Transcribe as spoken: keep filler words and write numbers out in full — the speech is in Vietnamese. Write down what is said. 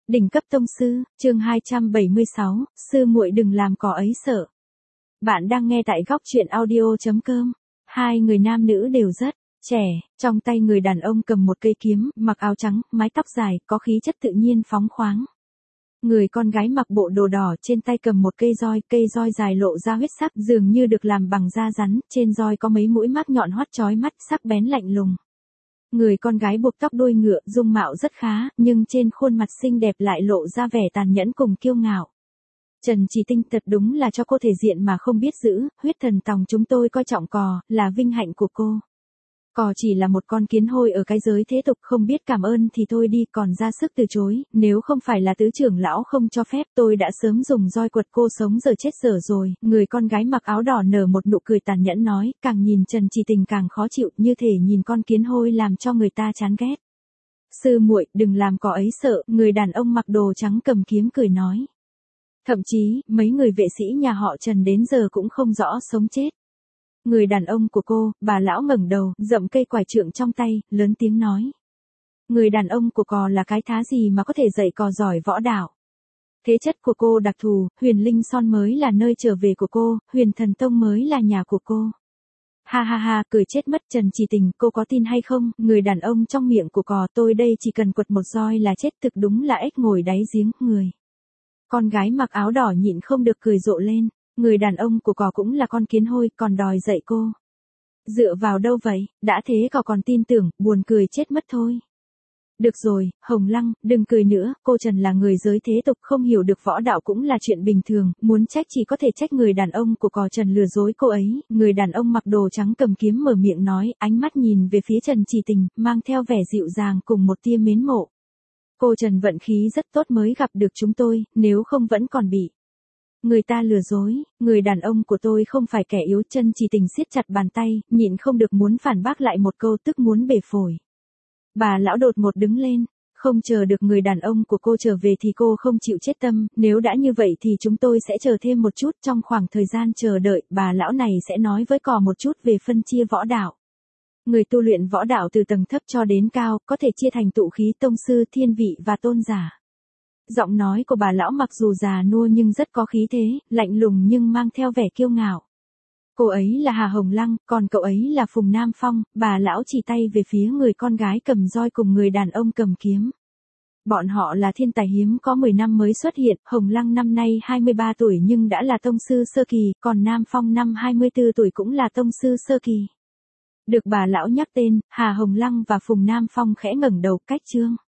Đỉnh cấp tông sư, chương hai trăm bảy mươi sáu, sư muội đừng làm cỏ ấy sợ. Bạn đang nghe tại góc truyện audio chấm com. Hai người nam nữ đều rất trẻ, trong tay người đàn ông cầm một cây kiếm, mặc áo trắng, mái tóc dài, có khí chất tự nhiên phóng khoáng. Người con gái mặc bộ đồ đỏ, trên tay cầm một cây roi, cây roi dài lộ ra huyết sắc, dường như được làm bằng da rắn, trên roi có mấy mũi mác nhọn hoắt chói mắt, sắc bén lạnh lùng. Người con gái buộc tóc đuôi ngựa, dung mạo rất khá, nhưng trên khuôn mặt xinh đẹp lại lộ ra vẻ tàn nhẫn cùng kiêu ngạo. Trần Chỉ Tinh thật đúng là cho cô thể diện mà không biết giữ, huyết thần tòng chúng tôi coi trọng cò, là vinh hạnh của cô. Cò chỉ là một con kiến hôi ở cái giới thế tục, không biết cảm ơn thì thôi đi, còn ra sức từ chối, nếu không phải là tứ trưởng lão không cho phép tôi đã sớm dùng roi quật cô sống giờ chết dở rồi. Người con gái mặc áo đỏ nở một nụ cười tàn nhẫn nói, càng nhìn Trần Chỉ Tình càng khó chịu, như thể nhìn con kiến hôi làm cho người ta chán ghét. Sư muội, đừng làm cỏ ấy sợ, người đàn ông mặc đồ trắng cầm kiếm cười nói. Thậm chí, mấy người vệ sĩ nhà họ Trần đến giờ cũng không rõ sống chết. Người đàn ông của cô, bà lão ngẩng đầu, dậm cây quải trượng trong tay, lớn tiếng nói. Người đàn ông của cò là cái thá gì mà có thể dạy cò giỏi võ đạo. Thế chất của cô đặc thù, Huyền Linh Son mới là nơi trở về của cô, Huyền Thần Tông mới là nhà của cô. Ha ha ha, cười chết mất. Trần Chỉ Tình, cô có tin hay không, người đàn ông trong miệng của cò tôi đây chỉ cần quật một roi là chết, thực đúng là ếch ngồi đáy giếng, người. Con gái mặc áo đỏ nhịn không được cười rộ lên. Người đàn ông của cò cũng là con kiến hôi, còn đòi dạy cô. Dựa vào đâu vậy, đã thế cò còn tin tưởng, buồn cười chết mất thôi. Được rồi, Hồng Lăng, đừng cười nữa, cô Trần là người giới thế tục, không hiểu được võ đạo cũng là chuyện bình thường, muốn trách chỉ có thể trách người đàn ông của cò Trần lừa dối cô ấy. Người đàn ông mặc đồ trắng cầm kiếm mở miệng nói, ánh mắt nhìn về phía Trần Chỉ Tình, mang theo vẻ dịu dàng cùng một tia mến mộ. Cô Trần vận khí rất tốt mới gặp được chúng tôi, nếu không vẫn còn bị người ta lừa dối. Người đàn ông của tôi không phải kẻ yếu. Trần Chỉ Tình siết chặt bàn tay, nhịn không được muốn phản bác lại một câu, tức muốn bể phổi. Bà lão đột ngột đứng lên, không chờ được người đàn ông của cô trở về thì cô không chịu chết tâm, nếu đã như vậy thì chúng tôi sẽ chờ thêm một chút, trong khoảng thời gian chờ đợi, bà lão này sẽ nói với cò một chút về phân chia võ đạo. Người tu luyện võ đạo từ tầng thấp cho đến cao, có thể chia thành tụ khí, tông sư, thiên vị và tôn giả. Giọng nói của bà lão mặc dù già nua nhưng rất có khí thế, lạnh lùng nhưng mang theo vẻ kiêu ngạo. Cô ấy là Hà Hồng Lăng, còn cậu ấy là Phùng Nam Phong. Bà lão chỉ tay về phía người con gái cầm roi cùng người đàn ông cầm kiếm. Bọn họ là thiên tài hiếm có mười năm mới xuất hiện, Hồng Lăng năm nay hai mươi ba tuổi nhưng đã là tông sư sơ kỳ, còn Nam Phong năm hai mươi tư tuổi cũng là tông sư sơ kỳ. Được bà lão nhắc tên, Hà Hồng Lăng và Phùng Nam Phong khẽ ngẩng đầu, cách chương.